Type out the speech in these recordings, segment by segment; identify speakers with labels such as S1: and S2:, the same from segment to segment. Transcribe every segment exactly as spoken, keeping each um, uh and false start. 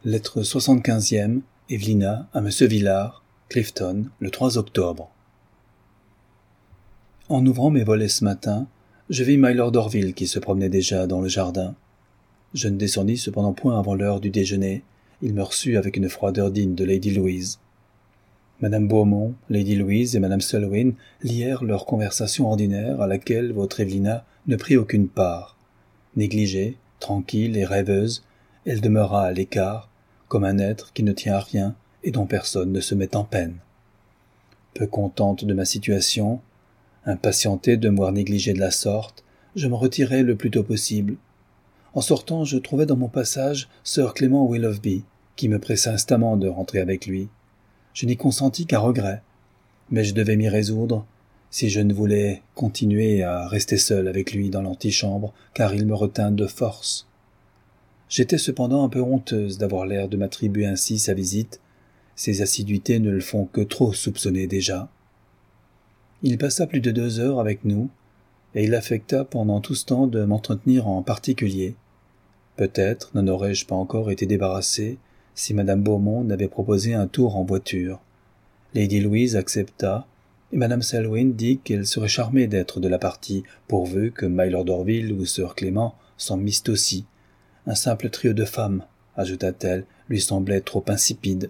S1: Lettre soixante-quinzième, Evelina à Monsieur Villard, Clifton, le trois octobre. En ouvrant mes volets ce matin, je vis Mylord Orville qui se promenait déjà dans le jardin. Je ne descendis cependant point avant l'heure du déjeuner. Il me reçut avec une froideur digne de Lady Louise. Madame Beaumont, Lady Louise et Madame Selwyn lièrent leur conversation ordinaire à laquelle votre Evelina ne prit aucune part. Négligée, tranquille et rêveuse, elle demeura à l'écart, comme un être qui ne tient à rien et dont personne ne se met en peine. Peu contente de ma situation, impatientée de me voir négligée de la sorte, je me retirai le plus tôt possible. En sortant, je trouvai dans mon passage Sir Clément Willoughby, qui me pressa instamment de rentrer avec lui. Je n'y consentis qu'à regret, mais je devais m'y résoudre, si je ne voulais continuer à rester seul avec lui dans l'antichambre, car il me retint de force. J'étais cependant un peu honteuse d'avoir l'air de m'attribuer ainsi sa visite. Ses assiduités ne le font que trop soupçonner déjà. Il passa plus de deux heures avec nous, et il affecta pendant tout ce temps de m'entretenir en particulier. Peut-être n'en aurais-je pas encore été débarrassé si Madame Beaumont n'avait proposé un tour en voiture. Lady Louise accepta, et Madame Selwyn dit qu'elle serait charmée d'être de la partie, pourvu que Mylord Orville ou Sir Clément s'en missent aussi. Un simple trio de femmes, ajouta-t-elle, lui semblait trop insipide.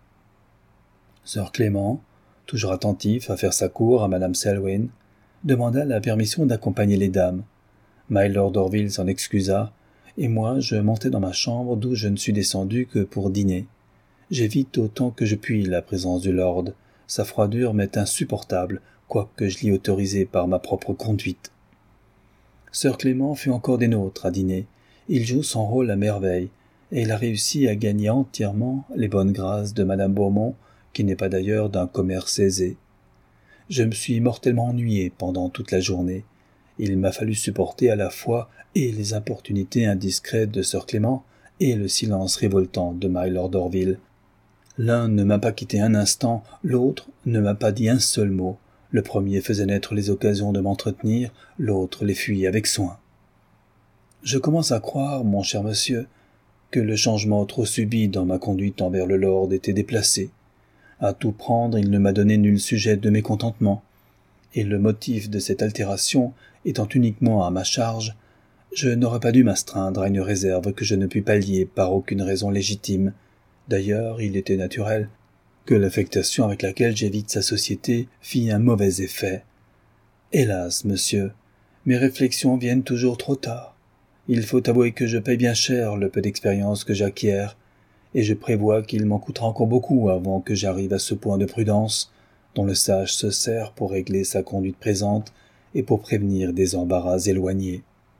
S1: Sir Clément, toujours attentif à faire sa cour à Madame Selwyn, demanda la permission d'accompagner les dames. Mylord Orville s'en excusa, et moi je montai dans ma chambre d'où je ne suis descendu que pour dîner. J'évite autant que je puis la présence du lord. Sa froidure m'est insupportable, quoique je l'y autorisé par ma propre conduite. Sir Clément fut encore des nôtres à dîner. Il joue son rôle à merveille, et il a réussi à gagner entièrement les bonnes grâces de Madame Beaumont, qui n'est pas d'ailleurs d'un commerce aisé. Je me suis mortellement ennuyé pendant toute la journée. Il m'a fallu supporter à la fois et les importunités indiscrètes de Sir Clément et le silence révoltant de Mylord Orville. L'un ne m'a pas quitté un instant, l'autre ne m'a pas dit un seul mot. Le premier faisait naître les occasions de m'entretenir, l'autre les fuyait avec soin. Je commence à croire, mon cher monsieur, que le changement trop subit dans ma conduite envers le lord était déplacé. À tout prendre, il ne m'a donné nul sujet de mécontentement, et le motif de cette altération étant uniquement à ma charge, je n'aurais pas dû m'astreindre à une réserve que je ne puis pallier par aucune raison légitime. D'ailleurs, il était naturel que l'affectation avec laquelle j'évite sa société fît un mauvais effet. Hélas, monsieur, mes réflexions viennent toujours trop tard. Il faut avouer que je paye bien cher le peu d'expérience que j'acquiers, et je prévois qu'il m'en coûtera encore beaucoup avant que j'arrive à ce point de prudence dont le sage se sert pour régler sa conduite présente et pour prévenir des embarras éloignés.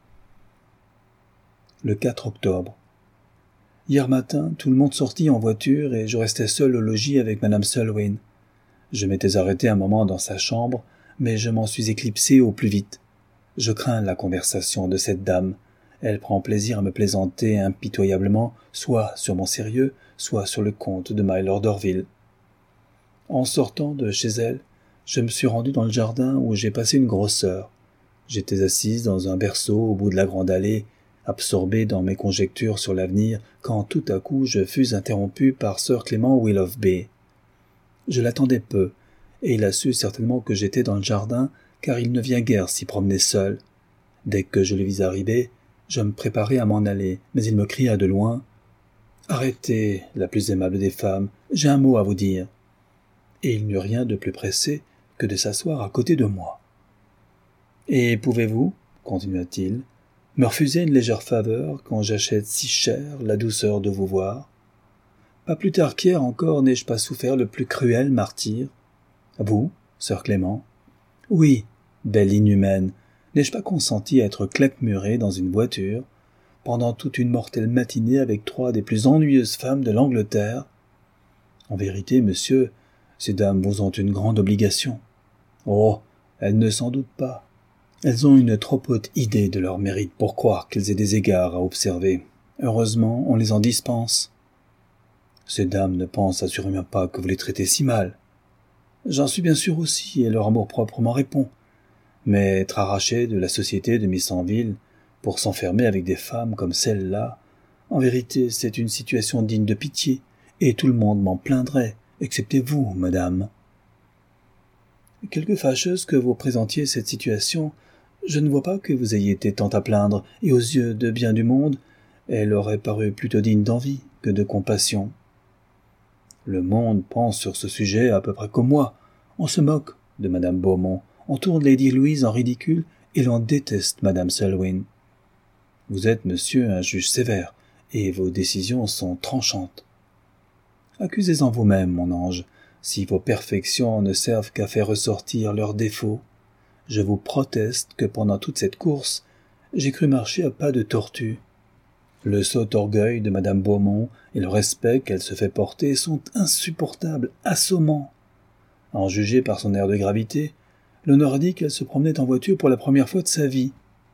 S1: Le quatre octobre. Hier matin, tout le monde sortit en voiture et je restais seul au logis avec Madame Selwyn. Je m'étais arrêté un moment dans sa chambre, mais je m'en suis éclipsé au plus vite. Je crains la conversation de cette dame. Elle prend plaisir à me plaisanter impitoyablement, soit sur mon sérieux, soit sur le compte de Mylord Orville. En sortant de chez elle, je me suis rendu dans le jardin où j'ai passé une grosse heure. J'étais assise dans un berceau au bout de la grande allée, absorbé dans mes conjectures sur l'avenir, quand tout à coup je fus interrompu par Sir Clément Willoughby. Je l'attendais peu, et il a su certainement que j'étais dans le jardin, car il ne vient guère s'y promener seul. Dès que je le vis arriver, je me préparai à m'en aller, mais il me cria de loin « Arrêtez, la plus aimable des femmes, j'ai un mot à vous dire. » Et il n'y eut rien de plus pressé que de s'asseoir à côté de moi. « Et pouvez-vous, continua-t-il, me refuser une légère faveur quand j'achète si cher la douceur de vous voir? Pas plus tard qu'hier encore n'ai-je pas souffert le plus cruel martyre? Vous, Sir Clément? Oui, belle inhumaine, n'ai-je pas consenti à être claquemuré dans une voiture, pendant toute une mortelle matinée avec trois des plus ennuyeuses femmes de l'Angleterre? En vérité, monsieur, ces dames vous ont une grande obligation. Oh, elles ne s'en doutent pas. Elles ont une trop haute idée de leur mérite pour croire qu'elles aient des égards à observer. Heureusement, on les en dispense. Ces dames ne pensent assurément pas que vous les traitez si mal. J'en suis bien sûr aussi, et leur amour-propre m'en répond. Mais être arraché de la société de Miss Anville pour s'enfermer avec des femmes comme celle-là, En vérité, c'est une situation digne de pitié, et tout le monde m'en plaindrait, excepté vous, madame. Quelque fâcheuse que vous présentiez cette situation, je ne vois pas que vous ayez été tant à plaindre, et aux yeux de bien du monde, elle aurait paru plutôt digne d'envie que de compassion. Le monde pense sur ce sujet à peu près comme moi. On se moque de madame Beaumont, on tourne Lady Louise en ridicule, et l'on déteste madame Selwyn. Vous êtes, monsieur, un juge sévère, et vos décisions sont tranchantes. Accusez-en vous-même, mon ange, si vos perfections ne servent qu'à faire ressortir leurs défauts. Je vous proteste que pendant toute cette course, j'ai cru marcher à pas de tortue. Le sot orgueil de madame Beaumont et le respect qu'elle se fait porter sont insupportables, assommants. À en juger par son air de gravité, l'on aurait dit qu'elle se promenait en voiture pour la première fois de sa vie.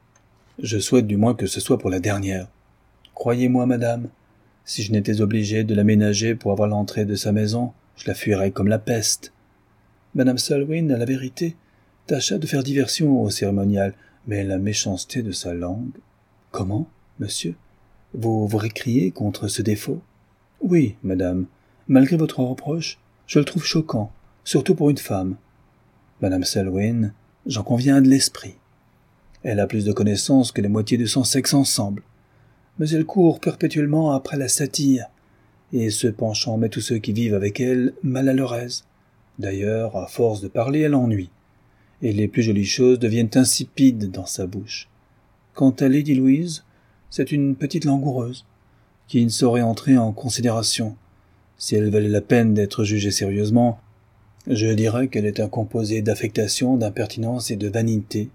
S1: Je souhaite du moins que ce soit pour la dernière. Croyez-moi, madame, si je n'étais obligé de la ménager pour avoir l'entrée de sa maison, je la fuirais comme la peste. Madame Selwyn, à la vérité, tâcha de faire diversion au cérémonial, mais la méchanceté de sa langue... Comment, monsieur? Vous vous récriez contre ce défaut? Oui, madame, malgré votre reproche, je le trouve choquant, surtout pour une femme. Madame Selwyn, j'en conviens, a de l'esprit. Elle a plus de connaissances que la moitié de son sexe ensemble. Mais elle court perpétuellement après la satire, et ce penchant met tous ceux qui vivent avec elle mal à leur aise. D'ailleurs, à force de parler, elle ennuie, et les plus jolies choses deviennent insipides dans sa bouche. Quant à Lady Louise, c'est une petite langoureuse, qui ne saurait entrer en considération. Si elle valait la peine d'être jugée sérieusement, je dirais qu'elle est un composé d'affectation, d'impertinence et de vanité.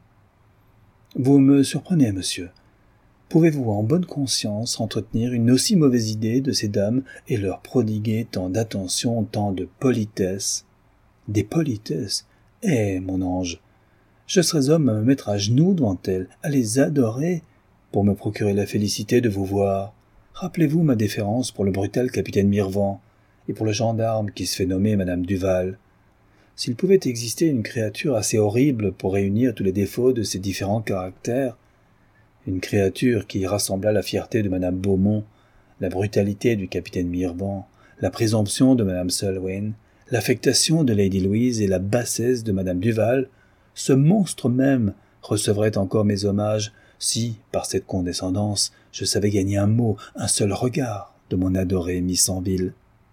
S1: Vous me surprenez, monsieur. Pouvez-vous en bonne conscience entretenir une aussi mauvaise idée de ces dames et leur prodiguer tant d'attention, tant de politesse? Des politesses? Eh, mon ange, je serais homme à me mettre à genoux devant elles, à les adorer, pour me procurer la félicité de vous voir. Rappelez-vous ma déférence pour le brutal capitaine Mirvan, et pour le gendarme qui se fait nommer madame Duval. S'il pouvait exister une créature assez horrible pour réunir tous les défauts de ces différents caractères, une créature qui rassemblât la fierté de madame Beaumont, la brutalité du capitaine Mirvan, la présomption de madame Selwyn, l'affectation de Lady Louise et la bassesse de madame Duval, ce monstre même recevrait encore mes hommages si, par cette condescendance, je savais gagner un mot, un seul regard de mon adorée Miss Anville.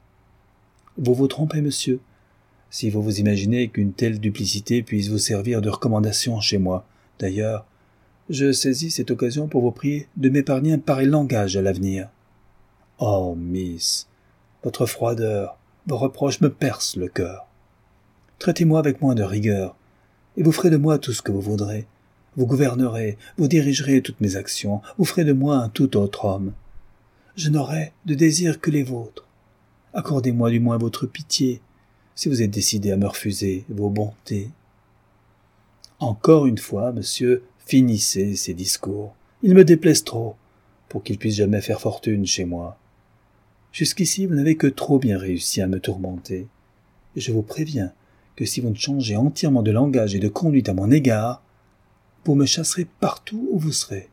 S1: Vous vous trompez, monsieur, si vous vous imaginez qu'une telle duplicité puisse vous servir de recommandation chez moi. D'ailleurs, je saisis cette occasion pour vous prier de m'épargner un pareil langage à l'avenir. Oh, Miss, votre froideur, vos reproches me percent le cœur. Traitez-moi avec moins de rigueur, et vous ferez de moi tout ce que vous voudrez. Vous gouvernerez, vous dirigerez toutes mes actions, vous ferez de moi un tout autre homme. Je n'aurai de désir que les vôtres. Accordez-moi du moins votre pitié, si vous êtes décidé à me refuser vos bontés. Encore une fois, monsieur, finissez ces discours. Ils me déplaisent trop, pour qu'ils puissent jamais faire fortune chez moi. Jusqu'ici, vous n'avez que trop bien réussi à me tourmenter. Et je vous préviens que si vous ne changez entièrement de langage et de conduite à mon égard, vous me chasserez partout où vous serez.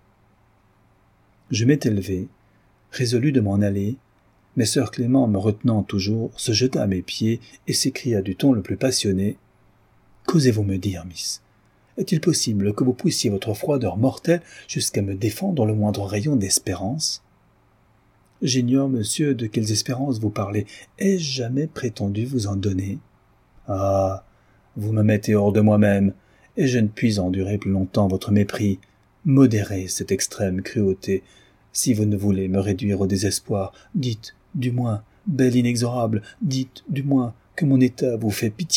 S1: Je m'étais levé, résolu de m'en aller, mais sœur Clément, me retenant toujours, se jeta à mes pieds et s'écria du ton le plus passionné. « Qu'osez-vous me dire, miss? Est-il possible que vous poussiez votre froideur mortelle jusqu'à me défendre le moindre rayon d'espérance? J'ignore, monsieur, de quelles espérances vous parlez. Ai-je jamais prétendu vous en donner? Ah, vous me mettez hors de moi-même, et je ne puis endurer plus longtemps votre mépris. Modérez cette extrême cruauté. Si vous ne voulez me réduire au désespoir, dites, du moins, belle inexorable, dites, du moins, que mon état vous fait pitié. »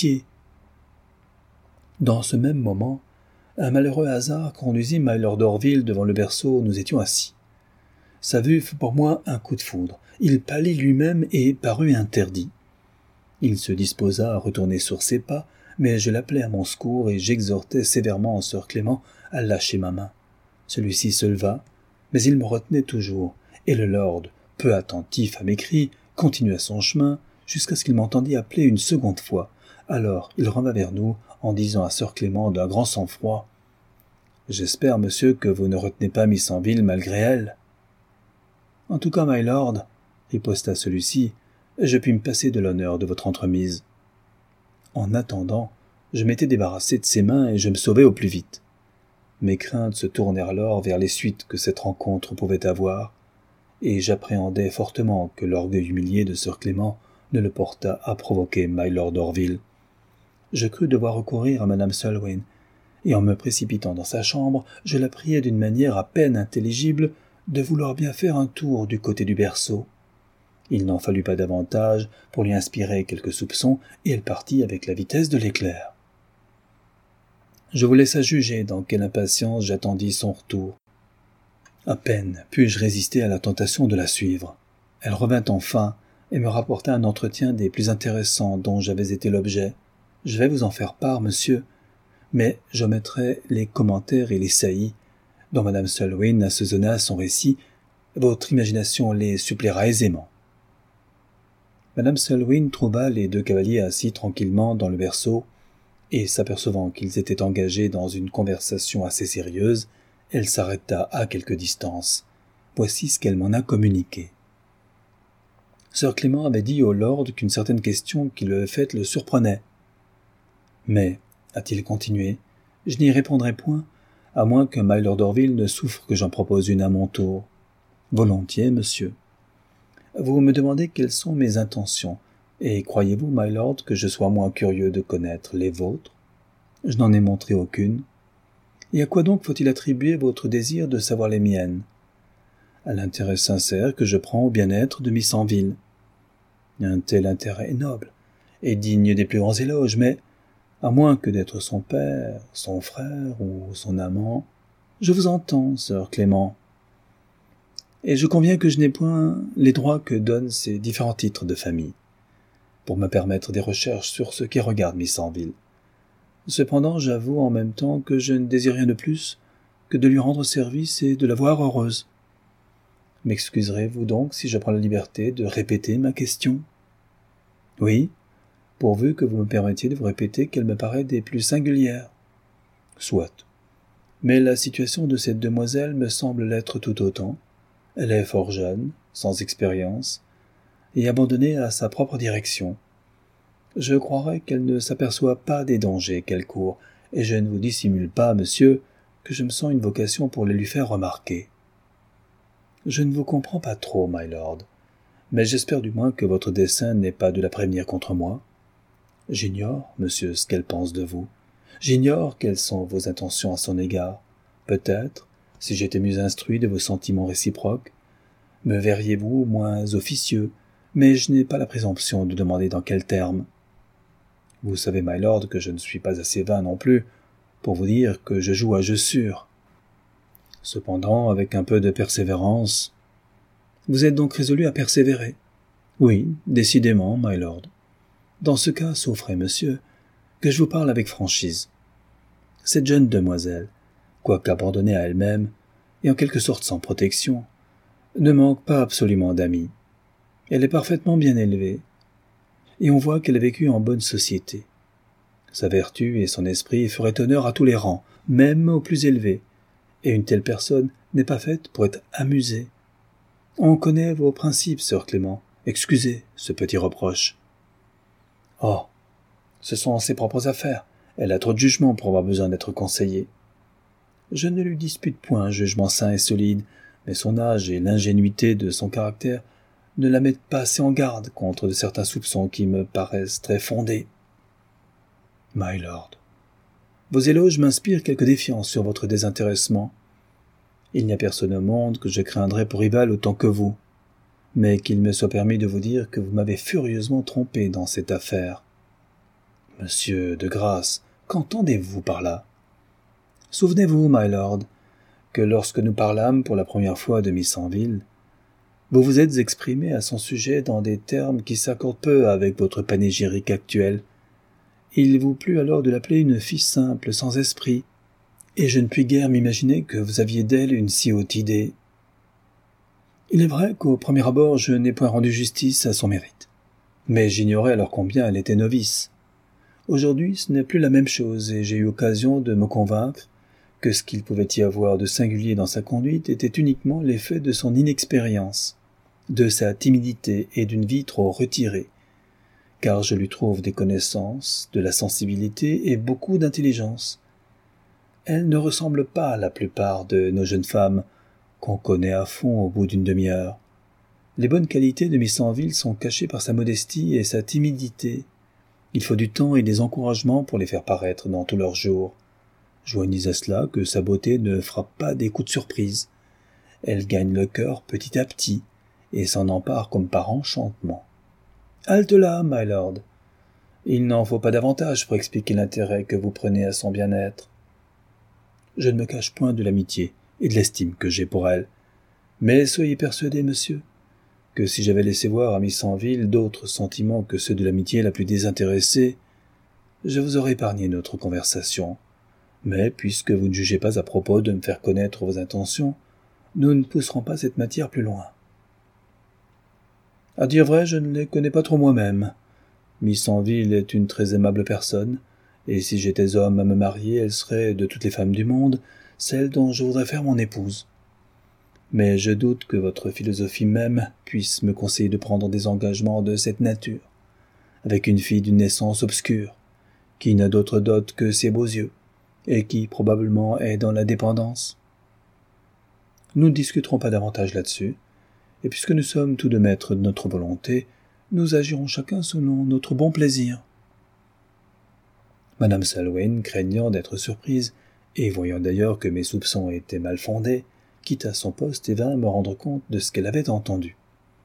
S1: Dans ce même moment, un malheureux hasard conduisit Mylord d'Orville devant le berceau où nous étions assis. Sa vue fut pour moi un coup de foudre. Il pâlit lui-même et parut interdit. Il se disposa à retourner sur ses pas, mais je l'appelai à mon secours et j'exhortai sévèrement sœur Clément à lâcher ma main. Celui-ci se leva, mais il me retenait toujours, et le lord, peu attentif à mes cris, continua son chemin jusqu'à ce qu'il m'entendit appeler une seconde fois. Alors il revint vers nous en disant à sœur Clément d'un grand sang-froid « J'espère, monsieur, que vous ne retenez pas Miss Anville malgré elle. » En tout cas, my lord, riposta celui-ci, je puis me passer de l'honneur de votre entremise. En attendant, je m'étais débarrassé de ses mains et je me sauvai au plus vite. Mes craintes se tournèrent alors vers les suites que cette rencontre pouvait avoir, et j'appréhendais fortement que l'orgueil humilié de sir Clément ne le portât à provoquer my lord Orville. Je crus devoir recourir à madame Selwyn, et en me précipitant dans sa chambre, je la priai d'une manière à peine intelligible de vouloir bien faire un tour du côté du berceau. Il n'en fallut pas davantage pour lui inspirer quelques soupçons, et elle partit avec la vitesse de l'éclair. Je vous laisse à juger dans quelle impatience j'attendis son retour. À peine pus-je résister à la tentation de la suivre. Elle revint enfin et me rapporta un entretien des plus intéressants dont j'avais été l'objet. Je vais vous en faire part, monsieur, mais j'omettrai les commentaires et les saillies dont madame Selwyn assaisonna son récit. Votre imagination les suppléera aisément. Madame Selwyn trouva les deux cavaliers assis tranquillement dans le berceau, et s'apercevant qu'ils étaient engagés dans une conversation assez sérieuse, elle s'arrêta à quelque distance. Voici ce qu'elle m'en a communiqué. Sir Clément avait dit au lord qu'une certaine question qui lui avait faite le surprenait. Mais, a-t-il continué, je n'y répondrai point, à moins que my lord Orville ne souffre que j'en propose une à mon tour. Volontiers, monsieur. Vous me demandez quelles sont mes intentions, et croyez-vous, my lord, que je sois moins curieux de connaître les vôtres? Je n'en ai montré aucune. Et à quoi donc faut-il attribuer votre désir de savoir les miennes? À l'intérêt sincère que je prends au bien-être de Miss Anville. Un tel intérêt est noble, et digne des plus grands éloges, mais, à moins que d'être son père, son frère ou son amant, je vous entends, sir Clément. Et je conviens que je n'ai point les droits que donnent ces différents titres de famille, pour me permettre des recherches sur ce qui regarde Miss Anville. Cependant, j'avoue en même temps que je ne désire rien de plus que de lui rendre service et de la voir heureuse. M'excuserez-vous donc si je prends la liberté de répéter ma question? Oui, pourvu que vous me permettiez de vous répéter qu'elle me paraît des plus singulières. Soit. Mais la situation de cette demoiselle me semble l'être tout autant. Elle est fort jeune, sans expérience, et abandonnée à sa propre direction. Je croirais qu'elle ne s'aperçoit pas des dangers qu'elle court, et je ne vous dissimule pas, monsieur, que je me sens une vocation pour les lui faire remarquer. Je ne vous comprends pas trop, my lord, mais j'espère du moins que votre dessein n'est pas de la prévenir contre moi. J'ignore, monsieur, ce qu'elle pense de vous. J'ignore quelles sont vos intentions à son égard. Peut-être, si j'étais mieux instruit de vos sentiments réciproques, me verriez-vous moins officieux, mais je n'ai pas la présomption de demander dans quels termes. Vous savez, my lord, que je ne suis pas assez vain non plus pour vous dire que je joue à jeu sûr. Cependant, avec un peu de persévérance... Vous êtes donc résolu à persévérer? Oui, décidément, my lord. Dans ce cas, souffrez, monsieur, que je vous parle avec franchise. Cette jeune demoiselle, quoique abandonnée à elle-même, et en quelque sorte sans protection, ne manque pas absolument d'amis. Elle est parfaitement bien élevée, et on voit qu'elle a vécu en bonne société. Sa vertu et son esprit feraient honneur à tous les rangs, même aux plus élevés, et une telle personne n'est pas faite pour être amusée. On connaît vos principes, sir Clément. Excusez ce petit reproche. Oh, ce sont ses propres affaires. Elle a trop de jugement pour avoir besoin d'être conseillée. Je ne lui dispute point un jugement sain et solide, mais son âge et l'ingénuité de son caractère ne la mettent pas assez en garde contre de certains soupçons qui me paraissent très fondés. My lord, vos éloges m'inspirent quelque défiance sur votre désintéressement. Il n'y a personne au monde que je craindrais pour rival autant que vous, mais qu'il me soit permis de vous dire que vous m'avez furieusement trompé dans cette affaire. Monsieur, de grâce, qu'entendez-vous par là? Souvenez-vous, my lord, que lorsque nous parlâmes pour la première fois de Miss Anville, vous vous êtes exprimé à son sujet dans des termes qui s'accordent peu avec votre panégyrique actuel. Il vous plut alors de l'appeler une fille simple, sans esprit, et je ne puis guère m'imaginer que vous aviez d'elle une si haute idée. Il est vrai qu'au premier abord je n'ai point rendu justice à son mérite, mais j'ignorais alors combien elle était novice. Aujourd'hui ce n'est plus la même chose, et j'ai eu occasion de me convaincre que ce qu'il pouvait y avoir de singulier dans sa conduite était uniquement l'effet de son inexpérience. de sa timidité et d'une vie trop retirée, car je lui trouve des connaissances, de la sensibilité et beaucoup d'intelligence. Elle ne ressemble pas à la plupart de nos jeunes femmes, qu'on connaît à fond au bout d'une demi-heure. Les bonnes qualités de Miss Anville sont cachées par sa modestie et sa timidité. Il faut du temps et des encouragements pour les faire paraître dans tous leurs jours. Joignez à cela que sa beauté ne frappe pas des coups de surprise. Elle gagne le cœur petit à petit, et s'en empare comme par enchantement. Halte là, my lord. Il n'en faut pas davantage pour expliquer l'intérêt que vous prenez à son bien-être. Je ne me cache point de l'amitié et de l'estime que j'ai pour elle. Mais soyez persuadé, monsieur, que si j'avais laissé voir à Miss Anville d'autres sentiments que ceux de l'amitié la plus désintéressée, je vous aurais épargné notre conversation. Mais puisque vous ne jugez pas à propos de me faire connaître vos intentions, nous ne pousserons pas cette matière plus loin. À dire vrai, je ne les connais pas trop moi-même. Miss Anville est une très aimable personne, et si j'étais homme à me marier, elle serait, de toutes les femmes du monde, celle dont je voudrais faire mon épouse. Mais je doute que votre philosophie même puisse me conseiller de prendre des engagements de cette nature, avec une fille d'une naissance obscure, qui n'a d'autre dot que ses beaux yeux, et qui probablement est dans la dépendance. Nous ne discuterons pas davantage là-dessus, et puisque nous sommes tous deux maîtres de notre volonté, nous agirons chacun selon notre bon plaisir. Madame Selwyn, craignant d'être surprise, et voyant d'ailleurs que mes soupçons étaient mal fondés, quitta son poste et vint me rendre compte de ce qu'elle avait entendu.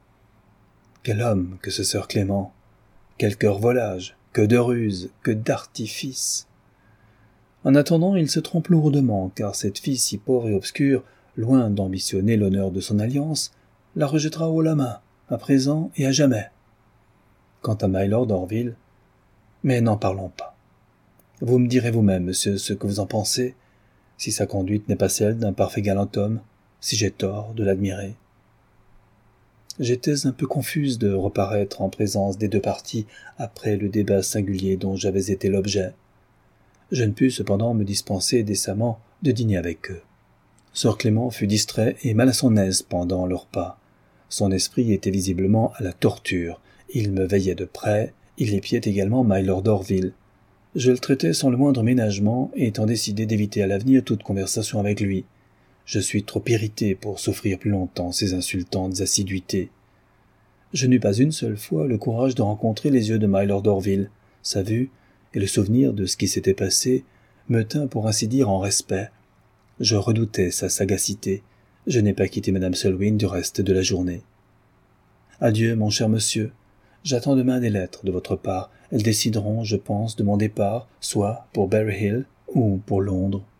S1: Quel homme que ce sœur Clément! Quel cœur volage! Que de ruse! Que d'artifice! En attendant, il se trompe lourdement, car cette fille si pauvre et obscure, loin d'ambitionner l'honneur de son alliance, la rejettera haut la main, à présent et à jamais. Quant à Mylord Orville, mais n'en parlons pas. Vous me direz vous-même, monsieur, ce que vous en pensez, si sa conduite n'est pas celle d'un parfait galant homme, si j'ai tort de l'admirer. J'étais un peu confuse de reparaître en présence des deux parties après le débat singulier dont j'avais été l'objet. Je ne pus cependant me dispenser décemment de dîner avec eux. Sir Clément fut distrait et mal à son aise pendant le repas. Son esprit était visiblement à la torture. Il me veillait de près, il épiait également Mylord Orville. Je le traitais sans le moindre ménagement, étant décidé d'éviter à l'avenir toute conversation avec lui. Je suis trop irrité pour souffrir plus longtemps ces insultantes assiduités. Je n'eus pas une seule fois le courage de rencontrer les yeux de Mylord Orville. Sa vue, et le souvenir de ce qui s'était passé, me tint pour ainsi dire en respect. Je redoutais sa sagacité. Je n'ai pas quitté Madame Selwyn du reste de la journée. Adieu, mon cher monsieur. J'attends demain des lettres de votre part. Elles décideront, je pense, de mon départ, soit pour Berry Hill ou pour Londres.